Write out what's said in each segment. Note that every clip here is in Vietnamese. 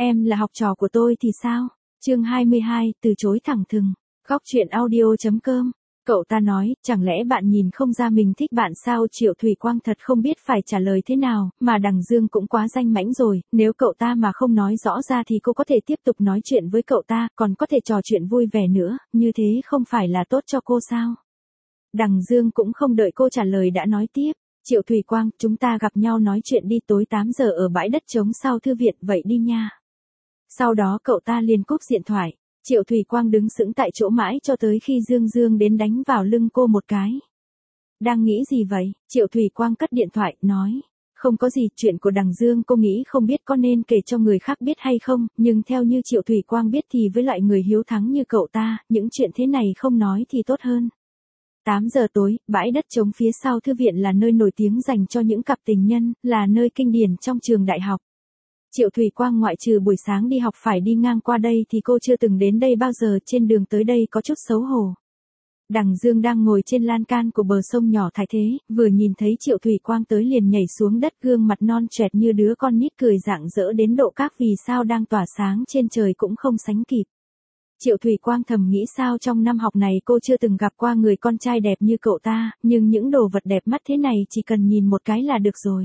Em là học trò của tôi thì sao? Chương 22, từ chối thẳng thừng. Góc truyện audio.com. Cậu ta nói, chẳng lẽ bạn nhìn không ra mình thích bạn sao? Triệu Thủy Quang thật không biết phải trả lời thế nào, mà Đằng Dương cũng quá danh mãnh rồi, nếu cậu ta mà không nói rõ ra thì cô có thể tiếp tục nói chuyện với cậu ta, còn có thể trò chuyện vui vẻ nữa, như thế không phải là tốt cho cô sao? Đằng Dương cũng không đợi cô trả lời đã nói tiếp, Triệu Thủy Quang, chúng ta gặp nhau nói chuyện đi tối 8 giờ ở bãi đất trống sau thư viện, vậy đi nha. Sau đó cậu ta liền cúp điện thoại. Triệu Thủy Quang đứng sững tại chỗ mãi cho tới khi Dương Dương đến đánh vào lưng cô một cái. Đang nghĩ gì vậy? Triệu Thủy Quang cất điện thoại, nói. Không có gì, chuyện của Đằng Dương cô nghĩ không biết có nên kể cho người khác biết hay không, nhưng theo như Triệu Thủy Quang biết thì với loại người hiếu thắng như cậu ta, những chuyện thế này không nói thì tốt hơn. 8 giờ tối, bãi đất trống phía sau thư viện là nơi nổi tiếng dành cho những cặp tình nhân, là nơi kinh điển trong trường đại học. Triệu Thủy Quang ngoại trừ buổi sáng đi học phải đi ngang qua đây thì cô chưa từng đến đây bao giờ, trên đường tới đây có chút xấu hổ. Đằng Dương đang ngồi trên lan can của bờ sông nhỏ Thái Thế, vừa nhìn thấy Triệu Thủy Quang tới liền nhảy xuống đất, gương mặt non choẹt như đứa con nít cười rạng rỡ đến độ các vì sao đang tỏa sáng trên trời cũng không sánh kịp. Triệu Thủy Quang thầm nghĩ sao trong năm học này cô chưa từng gặp qua người con trai đẹp như cậu ta, nhưng những đồ vật đẹp mắt thế này chỉ cần nhìn một cái là được rồi.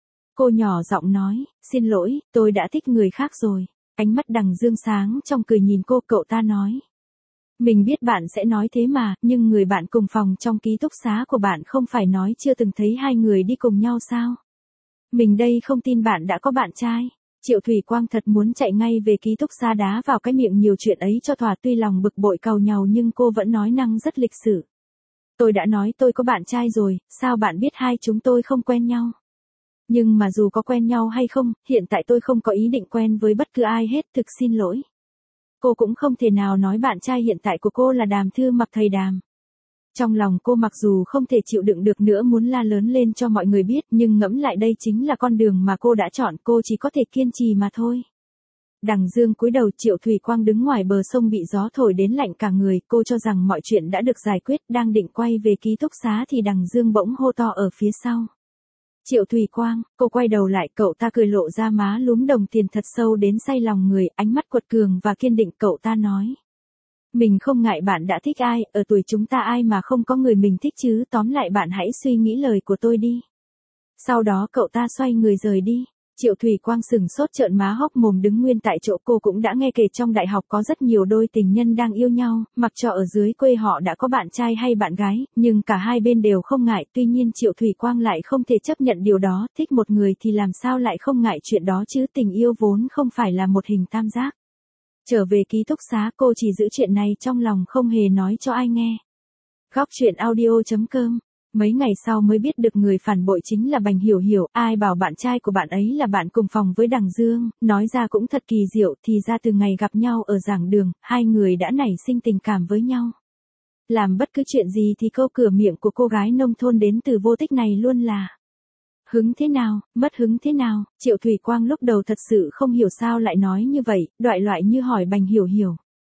Cô nhỏ giọng nói, xin lỗi, tôi đã thích người khác rồi. Ánh mắt Đằng Dương sáng trong cười nhìn cô, cậu ta nói. Mình biết bạn sẽ nói thế mà, nhưng người bạn cùng phòng trong ký túc xá của bạn không phải nói chưa từng thấy hai người đi cùng nhau sao? Mình đây không tin bạn đã có bạn trai. Triệu Thủy Quang thật muốn chạy ngay về ký túc xá đá vào cái miệng nhiều chuyện ấy cho thỏa, tuy lòng bực bội càu nhàu nhưng cô vẫn nói năng rất lịch sự. Tôi đã nói tôi có bạn trai rồi, sao bạn biết hai chúng tôi không quen nhau? Nhưng mà dù có quen nhau hay không, hiện tại tôi không có ý định quen với bất cứ ai hết, thực xin lỗi. Cô cũng không thể nào nói bạn trai hiện tại của cô là Đàm Thư Mặc thầy Đàm. Trong lòng cô mặc dù không thể chịu đựng được nữa muốn la lớn lên cho mọi người biết, nhưng ngẫm lại đây chính là con đường mà cô đã chọn, cô chỉ có thể kiên trì mà thôi. Đằng Dương cúi đầu, Triệu Thủy Quang đứng ngoài bờ sông bị gió thổi đến lạnh cả người, cô cho rằng mọi chuyện đã được giải quyết, đang định quay về ký túc xá thì Đằng Dương bỗng hô to ở phía sau. Triệu Thủy Quang, cô quay đầu lại, cậu ta cười lộ ra má lúm đồng tiền thật sâu đến say lòng người, ánh mắt quật cường và kiên định, cậu ta nói. Mình không ngại bạn đã thích ai, ở tuổi chúng ta ai mà không có người mình thích chứ, tóm lại bạn hãy suy nghĩ lời của tôi đi. Sau đó cậu ta xoay người rời đi. Triệu Thủy Quang sừng sốt trợn má hốc mồm đứng nguyên tại chỗ, cô cũng đã nghe kể trong đại học có rất nhiều đôi tình nhân đang yêu nhau, mặc cho ở dưới quê họ đã có bạn trai hay bạn gái, nhưng cả hai bên đều không ngại, tuy nhiên Triệu Thủy Quang lại không thể chấp nhận điều đó, thích một người thì làm sao lại không ngại chuyện đó chứ, tình yêu vốn không phải là một hình tam giác. Trở về ký túc xá cô chỉ giữ chuyện này trong lòng không hề nói cho ai nghe. Góc truyện audio.com. Mấy ngày sau mới biết được người phản bội chính là Bành Hiểu Hiểu, ai bảo bạn trai của bạn ấy là bạn cùng phòng với Đằng Dương, nói ra cũng thật kỳ diệu, thì ra từ ngày gặp nhau ở giảng đường, hai người đã nảy sinh tình cảm với nhau. Làm bất cứ chuyện gì thì câu cửa miệng của cô gái nông thôn đến từ Vô Tích này luôn là hứng thế nào, mất hứng thế nào. Triệu Thủy Quang lúc đầu thật sự không hiểu sao lại nói như vậy, đoại loại như hỏi Bành Hiểu Hiểu.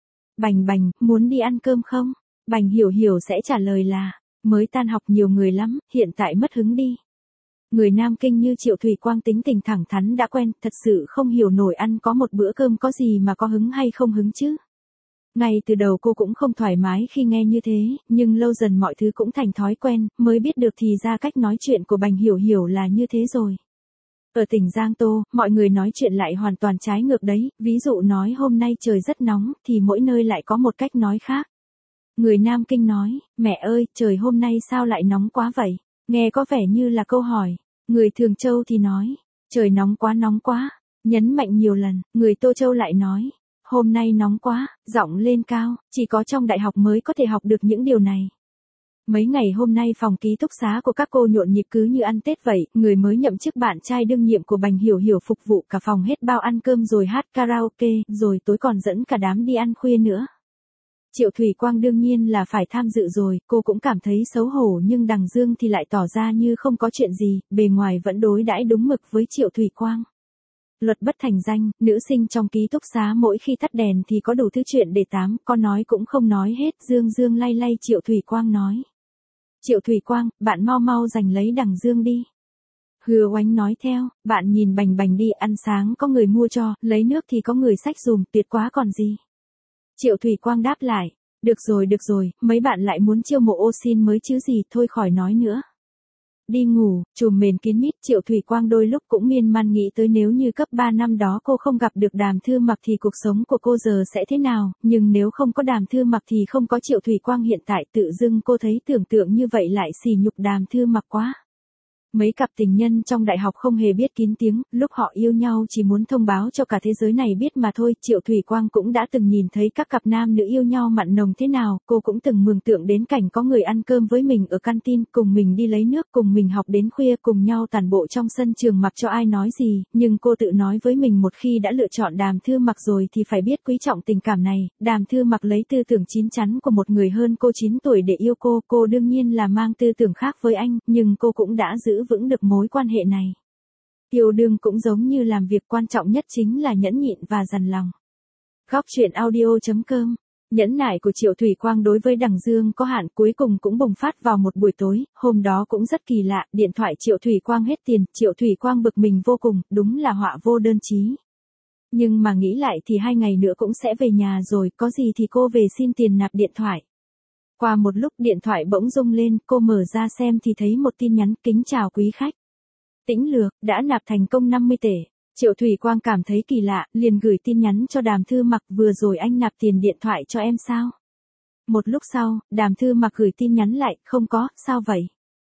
Bành, muốn đi ăn cơm không? Bành Hiểu Hiểu sẽ trả lời là, mới tan học nhiều người lắm, hiện tại mất hứng đi. Người Nam Kinh như Triệu Thủy Quang tính tình thẳng thắn đã quen, thật sự không hiểu nổi ăn có một bữa cơm có gì mà có hứng hay không hứng chứ. Ngay từ đầu cô cũng không thoải mái khi nghe như thế, nhưng lâu dần mọi thứ cũng thành thói quen, mới biết được thì ra cách nói chuyện của Bành Hiểu Hiểu là như thế rồi. Ở tỉnh Giang Tô, mọi người nói chuyện lại hoàn toàn trái ngược đấy, ví dụ nói hôm nay trời rất nóng, thì mỗi nơi lại có một cách nói khác. Người Nam Kinh nói, mẹ ơi, trời hôm nay sao lại nóng quá vậy? Nghe có vẻ như là câu hỏi. Người Thường Châu thì nói, trời nóng quá, nhấn mạnh nhiều lần. Người Tô Châu lại nói, hôm nay nóng quá, giọng lên cao, chỉ có trong đại học mới có thể học được những điều này. Mấy ngày hôm nay phòng ký túc xá của các cô nhộn nhịp cứ như ăn Tết vậy, người mới nhậm chức bạn trai đương nhiệm của Bành Hiểu Hiểu phục vụ cả phòng hết bao ăn cơm rồi hát karaoke, rồi tối còn dẫn cả đám đi ăn khuya nữa. Triệu Thủy Quang đương nhiên là phải tham dự rồi, cô cũng cảm thấy xấu hổ nhưng Đằng Dương thì lại tỏ ra như không có chuyện gì, bề ngoài vẫn đối đãi đúng mực với Triệu Thủy Quang. Luật bất thành danh, nữ sinh trong ký túc xá mỗi khi tắt đèn thì có đủ thứ chuyện để tám, có nói cũng không nói hết, Dương lay lay Triệu Thủy Quang nói. Triệu Thủy Quang, bạn mau giành lấy Đằng Dương đi. Hứa Oánh nói theo, bạn nhìn Bành Bành đi, ăn sáng có người mua cho, lấy nước thì có người xách dùm, tuyệt quá còn gì. Triệu Thủy Quang đáp lại, được rồi, mấy bạn lại muốn chiêu mộ ô xin mới chứ gì, thôi khỏi nói nữa. Đi ngủ, chùm mền kín mít, Triệu Thủy Quang đôi lúc cũng miên man nghĩ tới nếu như cấp 3 năm đó cô không gặp được Đàm Thư Mặc thì cuộc sống của cô giờ sẽ thế nào, nhưng nếu không có Đàm Thư Mặc thì không có Triệu Thủy Quang hiện tại, tự dưng cô thấy tưởng tượng như vậy lại sỉ nhục Đàm Thư Mặc quá. Mấy cặp tình nhân trong đại học không hề biết kín tiếng, lúc họ yêu nhau chỉ muốn thông báo cho cả thế giới này biết mà thôi. Triệu Thủy Quang cũng đã từng nhìn thấy các cặp nam nữ yêu nhau mặn nồng thế nào, cô cũng từng mường tượng đến cảnh có người ăn cơm với mình ở canteen, cùng mình đi lấy nước, cùng mình học đến khuya, cùng nhau tản bộ trong sân trường mặc cho ai nói gì, nhưng cô tự nói với mình một khi đã lựa chọn Đàm Thư Mặc rồi thì phải biết quý trọng tình cảm này. Đàm Thư Mặc lấy tư tưởng chín chắn của một người hơn cô 9 tuổi để yêu cô đương nhiên là mang tư tưởng khác với anh, nhưng cô cũng đã giữ vững được mối quan hệ này. Yêu đương cũng giống như làm việc, quan trọng nhất chính là nhẫn nhịn và dằn lòng. Góc truyện audio.com. Nhẫn nại của Triệu Thủy Quang đối với Đằng Dương có hạn, cuối cùng cũng bùng phát vào một buổi tối, hôm đó cũng rất kỳ lạ, điện thoại Triệu Thủy Quang hết tiền, Triệu Thủy Quang bực mình vô cùng, đúng là họa vô đơn chí. Nhưng mà nghĩ lại thì 2 ngày nữa cũng sẽ về nhà rồi, có gì thì cô về xin tiền nạp điện thoại. Qua một lúc điện thoại bỗng rung lên, cô mở ra xem thì thấy một tin nhắn, kính chào quý khách. Tĩnh Lược, đã nạp thành công 50 tệ. Triệu Thủy Quang cảm thấy kỳ lạ, liền gửi tin nhắn cho Đàm Thư Mặc, vừa rồi anh nạp tiền điện thoại cho em sao? Một lúc sau, Đàm Thư Mặc gửi tin nhắn lại, không có, sao vậy?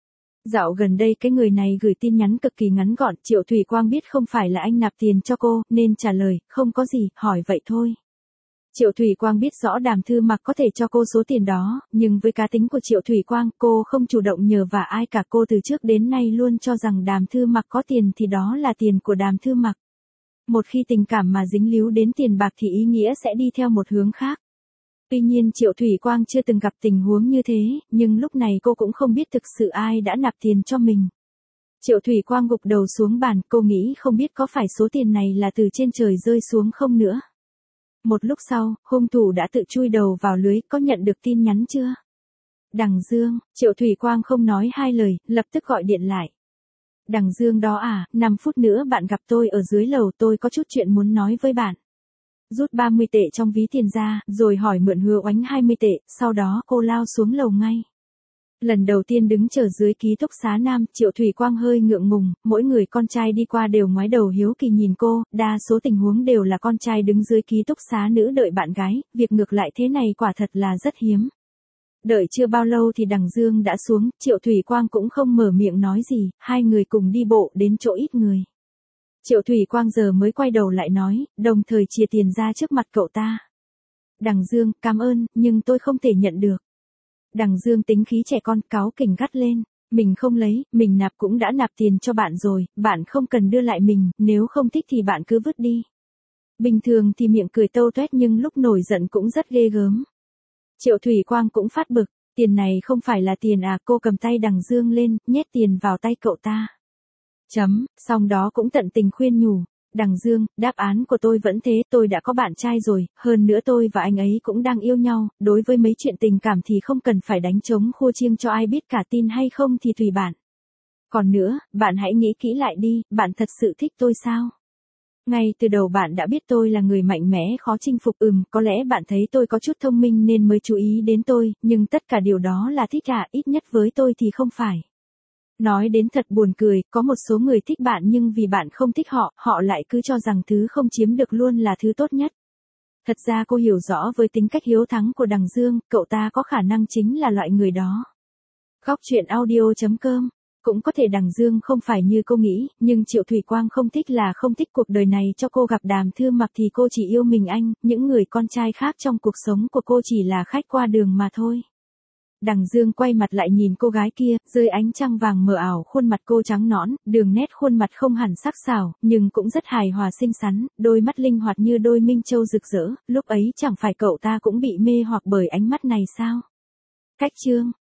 Dạo gần đây cái người này gửi tin nhắn cực kỳ ngắn gọn, Triệu Thủy Quang biết không phải là anh nạp tiền cho cô, nên trả lời, không có gì, hỏi vậy thôi. Triệu Thủy Quang biết rõ Đàm Thư Mặc có thể cho cô số tiền đó, nhưng với cá tính của Triệu Thủy Quang, cô không chủ động nhờ vả ai cả, cô từ trước đến nay luôn cho rằng Đàm Thư Mặc có tiền thì đó là tiền của Đàm Thư Mặc. Một khi tình cảm mà dính líu đến tiền bạc thì ý nghĩa sẽ đi theo một hướng khác. Tuy nhiên Triệu Thủy Quang chưa từng gặp tình huống như thế, nhưng lúc này cô cũng không biết thực sự ai đã nạp tiền cho mình. Triệu Thủy Quang gục đầu xuống bàn, cô nghĩ không biết có phải số tiền này là từ trên trời rơi xuống không nữa. Một lúc sau, hung thủ đã tự chui đầu vào lưới, có nhận được tin nhắn chưa? Đằng Dương, Triệu Thủy Quang không nói hai lời, lập tức gọi điện lại. Đằng Dương đó à, 5 phút nữa bạn gặp tôi ở dưới lầu, tôi có chút chuyện muốn nói với bạn. Rút 30 tệ trong ví tiền ra, rồi hỏi mượn Hứa Oánh 20 tệ, sau đó cô lao xuống lầu ngay. Lần đầu tiên đứng chờ dưới ký túc xá nam, Triệu Thủy Quang hơi ngượng ngùng, mỗi người con trai đi qua đều ngoái đầu hiếu kỳ nhìn cô, đa số tình huống đều là con trai đứng dưới ký túc xá nữ đợi bạn gái, việc ngược lại thế này quả thật là rất hiếm. Đợi chưa bao lâu thì Đằng Dương đã xuống, Triệu Thủy Quang cũng không mở miệng nói gì, hai người cùng đi bộ đến chỗ ít người. Triệu Thủy Quang giờ mới quay đầu lại nói, đồng thời chia tiền ra trước mặt cậu ta. Đằng Dương, cảm ơn, nhưng tôi không thể nhận được. Đằng Dương tính khí trẻ con, cáu kỉnh gắt lên, mình không lấy, mình nạp cũng đã nạp tiền cho bạn rồi, bạn không cần đưa lại mình, nếu không thích thì bạn cứ vứt đi. Bình thường thì miệng cười tâu tuét nhưng lúc nổi giận cũng rất ghê gớm. Triệu Thủy Quang cũng phát bực, tiền này không phải là tiền à, cô cầm tay Đằng Dương lên, nhét tiền vào tay cậu ta. Xong đó cũng tận tình khuyên nhủ. Đằng Dương, đáp án của tôi vẫn thế, tôi đã có bạn trai rồi, hơn nữa tôi và anh ấy cũng đang yêu nhau, đối với mấy chuyện tình cảm thì không cần phải đánh trống khua chiêng cho ai biết cả, tin hay không thì tùy bạn. Còn nữa, bạn hãy nghĩ kỹ lại đi, bạn thật sự thích tôi sao? Ngay từ đầu bạn đã biết tôi là người mạnh mẽ khó chinh phục, có lẽ bạn thấy tôi có chút thông minh nên mới chú ý đến tôi, nhưng tất cả điều đó là thích à, ít nhất với tôi thì không phải. Nói đến thật buồn cười, có một số người thích bạn nhưng vì bạn không thích họ, họ lại cứ cho rằng thứ không chiếm được luôn là thứ tốt nhất. Thật ra cô hiểu rõ với tính cách hiếu thắng của Đằng Dương, cậu ta có khả năng chính là loại người đó. Góc truyện audio.com. Cũng có thể Đằng Dương không phải như cô nghĩ, nhưng Triệu Thủy Quang không thích là không thích, cuộc đời này cho cô gặp Đàm Thư Mặc thì cô chỉ yêu mình anh, những người con trai khác trong cuộc sống của cô chỉ là khách qua đường mà thôi. Đằng Dương quay mặt lại nhìn cô gái kia, dưới ánh trăng vàng mờ ảo, khuôn mặt cô trắng nõn, đường nét khuôn mặt không hẳn sắc sảo, nhưng cũng rất hài hòa xinh xắn, đôi mắt linh hoạt như đôi minh châu rực rỡ, lúc ấy chẳng phải cậu ta cũng bị mê hoặc bởi ánh mắt này sao? Cách chương